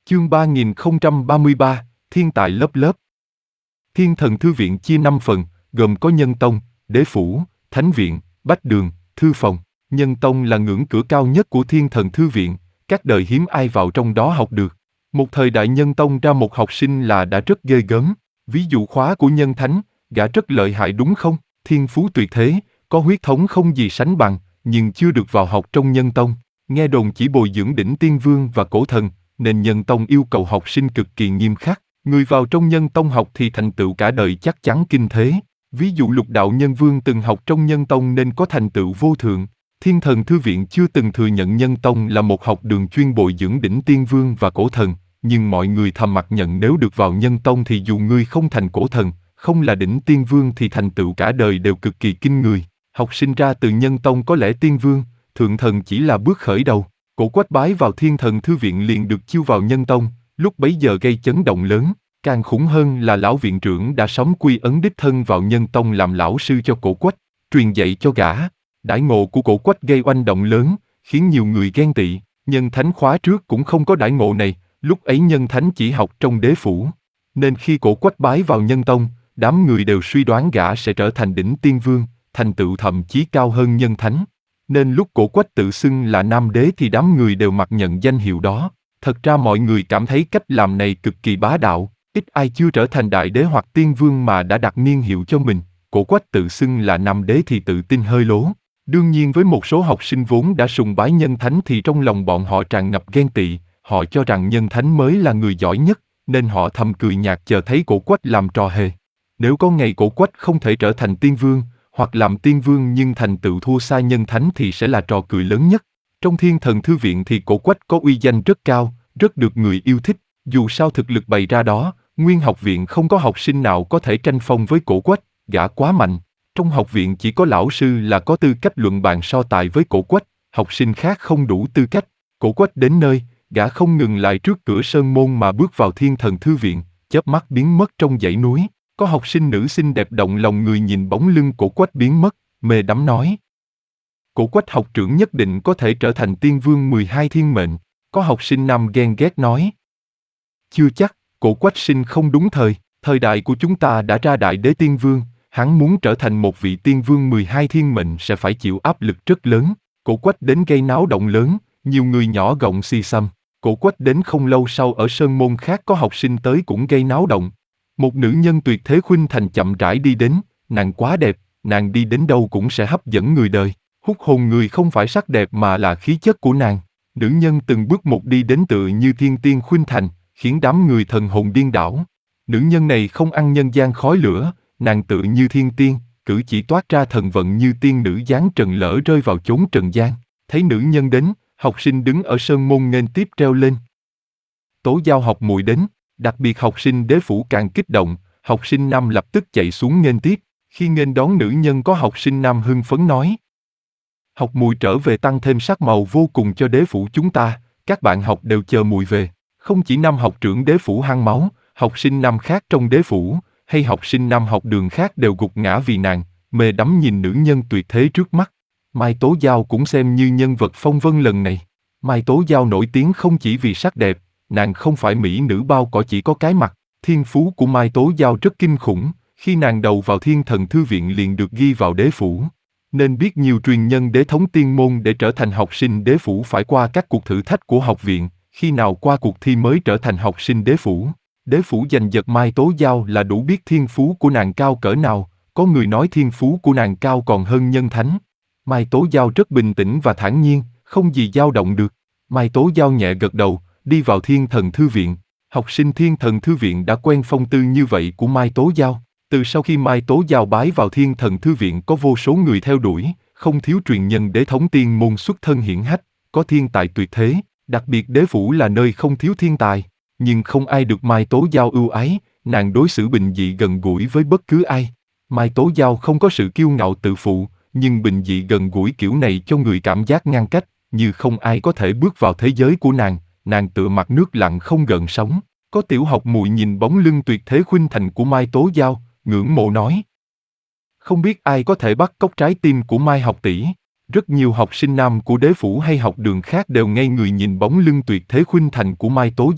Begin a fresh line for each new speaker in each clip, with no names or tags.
Chương 3033, Thiên tài lớp lớp. Thiên Thần Thư viện chia 5 phần, gồm có Nhân Tông, Đế Phủ, Thánh Viện, Bách Đường, Thư Phòng. Nhân Tông là ngưỡng cửa cao nhất của Thiên Thần Thư viện, các đời hiếm ai vào trong đó học được. Một thời đại Nhân Tông ra một học sinh là đã rất ghê gớm, ví dụ khóa của Nhân Thánh, gã rất lợi hại đúng không? Thiên phú tuyệt thế, có huyết thống không gì sánh bằng, nhưng chưa được vào học trong Nhân Tông. Nghe đồn chỉ bồi dưỡng đỉnh tiên vương và cổ thần, nên Nhân Tông yêu cầu học sinh cực kỳ nghiêm khắc. Người vào trong Nhân Tông học thì thành tựu cả đời chắc chắn kinh thế. Ví dụ Lục Đạo Nhân Vương từng học trong Nhân Tông nên có thành tựu vô thượng. Thiên Thần Thư viện chưa từng thừa nhận Nhân Tông là một học đường chuyên bồi dưỡng đỉnh tiên vương và cổ thần, nhưng mọi người thầm mặc nhận nếu được vào Nhân Tông thì dù ngươi không thành cổ thần, không là đỉnh tiên vương thì thành tựu cả đời đều cực kỳ kinh người. Học sinh ra từ Nhân Tông có lẽ tiên vương, thượng thần chỉ là bước khởi đầu. Cổ Quách bái vào Thiên Thần Thư viện liền được chiêu vào Nhân Tông, lúc bấy giờ gây chấn động lớn. Càng khủng hơn là lão viện trưởng đã sớm quy ấn đích thân vào Nhân Tông làm lão sư cho Cổ Quách, truyền dạy cho gã. Đãi ngộ của Cổ Quách gây oanh động lớn, khiến nhiều người ghen tị. Nhân Thánh khóa trước cũng không có đãi ngộ này, lúc ấy Nhân Thánh chỉ học trong Đế Phủ. Nên khi Cổ Quách bái vào Nhân Tông, đám người đều suy đoán gã sẽ trở thành đỉnh tiên vương, thành tựu thậm chí cao hơn Nhân Thánh. Nên lúc Cổ Quách tự xưng là Nam Đế thì đám người đều mặc nhận danh hiệu đó. Thật ra mọi người cảm thấy cách làm này cực kỳ bá đạo. Ít ai chưa trở thành đại đế hoặc tiên vương mà đã đặt niên hiệu cho mình. Cổ Quách tự xưng là Nam Đế thì tự tin hơi lố. Đương nhiên với một số học sinh vốn đã sùng bái Nhân Thánh thì trong lòng bọn họ tràn ngập ghen tị. Họ cho rằng Nhân Thánh mới là người giỏi nhất, nên họ thầm cười nhạt chờ thấy Cổ Quách làm trò hề. Nếu có ngày Cổ Quách không thể trở thành tiên vương, hoặc làm tiên vương nhưng thành tựu thua xa Nhân Thánh thì sẽ là trò cười lớn nhất. Trong Thiên Thần Thư viện thì Cổ Quách có uy danh rất cao, rất được người yêu thích. Dù sao thực lực bày ra đó, nguyên học viện không có học sinh nào có thể tranh phong với Cổ Quách, gã quá mạnh. Trong học viện chỉ có lão sư là có tư cách luận bàn so tài với Cổ Quách, học sinh khác không đủ tư cách. Cổ Quách đến nơi, gã không ngừng lại trước cửa sơn môn mà bước vào Thiên Thần Thư viện, chớp mắt biến mất trong dãy núi. Có học sinh nữ xinh đẹp động lòng người nhìn bóng lưng Cổ Quách biến mất, mê đắm nói. Cổ Quách học trưởng nhất định có thể trở thành tiên vương 12 thiên mệnh. Có học sinh nam ghen ghét nói. Chưa chắc, Cổ Quách sinh không đúng thời đại của chúng ta đã ra đại đế tiên vương, hắn muốn trở thành một vị tiên vương 12 thiên mệnh sẽ phải chịu áp lực rất lớn. Cổ Quách đến gây náo động lớn, nhiều người nhỏ gọng xì xầm. Cổ Quách đến không lâu sau ở sơn môn khác có học sinh tới cũng gây náo động. Một nữ nhân tuyệt thế khuynh thành chậm rãi đi đến, nàng quá đẹp, nàng đi đến đâu cũng sẽ hấp dẫn người đời. Hút hồn người không phải sắc đẹp mà là khí chất của nàng. Nữ nhân từng bước một đi đến tựa như thiên tiên khuynh thành, khiến đám người thần hồn điên đảo. Nữ nhân này không ăn nhân gian khói lửa, nàng tựa như thiên tiên, cử chỉ toát ra thần vận như tiên nữ dáng trần lỡ rơi vào chốn trần gian. Thấy nữ nhân đến, học sinh đứng ở sơn môn nghênh tiếp treo lên. Tố Giao học muội đến, đặc biệt học sinh Đế Phủ càng kích động, học sinh nam lập tức chạy xuống nghênh tiếp. Khi nghênh đón nữ nhân có học sinh nam hưng phấn nói. Học muội trở về tăng thêm sắc màu vô cùng cho Đế Phủ chúng ta, các bạn học đều chờ muội về. Không chỉ nam học trưởng Đế Phủ hăng máu, học sinh nam khác trong Đế Phủ, hay học sinh nam học đường khác đều gục ngã vì nàng, mê đắm nhìn nữ nhân tuyệt thế trước mắt. Mai Tố Giao cũng xem như nhân vật phong vân lần này. Mai Tố Giao nổi tiếng không chỉ vì sắc đẹp, nàng không phải mỹ nữ bao cỏ chỉ có cái mặt. Thiên phú của Mai Tố Giao rất kinh khủng, khi nàng đầu vào Thiên Thần Thư viện liền được ghi vào Đế Phủ. Nên biết nhiều truyền nhân đế thống tiên môn để trở thành học sinh Đế Phủ phải qua các cuộc thử thách của học viện, khi nào qua cuộc thi mới trở thành học sinh Đế Phủ. Đế Phủ giành giật Mai Tố Giao là đủ biết thiên phú của nàng cao cỡ nào, có người nói thiên phú của nàng cao còn hơn Nhân Thánh. Mai Tố Giao rất bình tĩnh và thản nhiên, không gì dao động được. Mai Tố Giao nhẹ gật đầu, đi vào Thiên Thần Thư viện. Học sinh Thiên Thần Thư viện đã quen phong tư như vậy của Mai Tố Giao. Từ sau khi Mai Tố Giao bái vào Thiên Thần Thư viện có vô số người theo đuổi, không thiếu truyền nhân đế thống tiên môn xuất thân hiển hách, có thiên tài tuyệt thế, đặc biệt Đế Phủ là nơi không thiếu thiên tài. Nhưng không ai được Mai Tố Giao ưu ái, nàng đối xử bình dị gần gũi với bất cứ ai. Mai Tố Giao không có sự kiêu ngạo tự phụ, nhưng bình dị gần gũi kiểu này cho người cảm giác ngăn cách, như không ai có thể bước vào thế giới của nàng tựa mặt nước lặng không gợn sóng. Có tiểu học muội nhìn bóng lưng tuyệt thế khuynh thành của Mai Tố Giao, ngưỡng mộ nói. Không biết ai có thể bắt cóc trái tim của Mai học tỷ. Rất nhiều học sinh nam của Đế Phủ hay học đường khác đều ngây người nhìn bóng lưng tuyệt thế khuynh thành của Mai Tố Giao,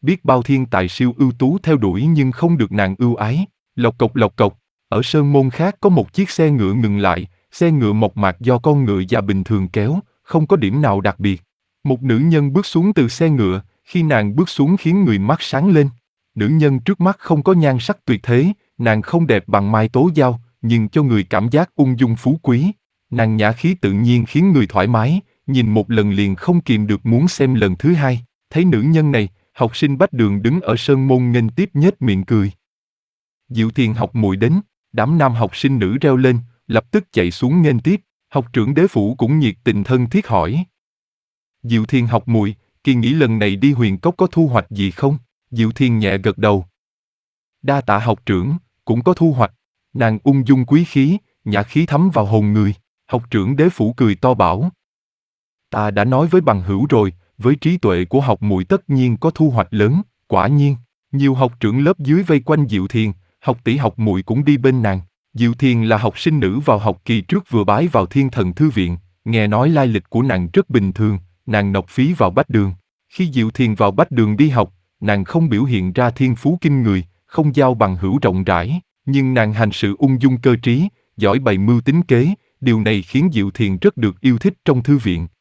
biết bao thiên tài siêu ưu tú theo đuổi nhưng không được nàng ưu ái. Lộc cộc, ở sơn môn khác có một chiếc xe ngựa ngừng lại, xe ngựa mộc mạc do con ngựa già bình thường kéo, không có điểm nào đặc biệt. Một nữ nhân bước xuống từ xe ngựa, khi nàng bước xuống khiến người mắt sáng lên. Nữ nhân trước mắt không có nhan sắc tuyệt thế, nàng không đẹp bằng Mai Tố Giao, nhưng cho người cảm giác ung dung phú quý. Nàng nhã khí tự nhiên khiến người thoải mái, nhìn một lần liền không kìm được muốn xem lần thứ hai. Thấy nữ nhân này, học sinh Bách Đường đứng ở sơn môn nghênh tiếp nhếch miệng cười. Diệu Thiền học muội đến, đám nam học sinh nữ reo lên, lập tức chạy xuống nghênh tiếp. Học trưởng Đế Phủ cũng nhiệt tình thân thiết hỏi. Diệu Thiền học muội, kỳ nghĩ lần này đi Huyền Cốc có thu hoạch gì không? Diệu Thiền nhẹ gật đầu. Đa tạ học trưởng, cũng có thu hoạch. Nàng ung dung quý khí, nhã khí thấm vào hồn người. Học trưởng Đế Phủ cười to bảo. Ta đã nói với bằng hữu rồi, với trí tuệ của học muội tất nhiên có thu hoạch lớn. Quả nhiên, nhiều học trưởng lớp dưới vây quanh Diệu Thiền, học tỷ học muội cũng đi bên nàng. Diệu Thiền là học sinh nữ vào học kỳ trước vừa bái vào Thiên Thần Thư Viện, nghe nói lai lịch của nàng rất bình thường, nàng nộp phí vào Bách Đường. Khi Diệu Thiền vào Bách Đường đi học, nàng không biểu hiện ra thiên phú kinh người, không giao bằng hữu rộng rãi, nhưng nàng hành sự ung dung cơ trí, giỏi bày mưu tính kế, điều này khiến Diệu Thiền rất được yêu thích trong thư viện.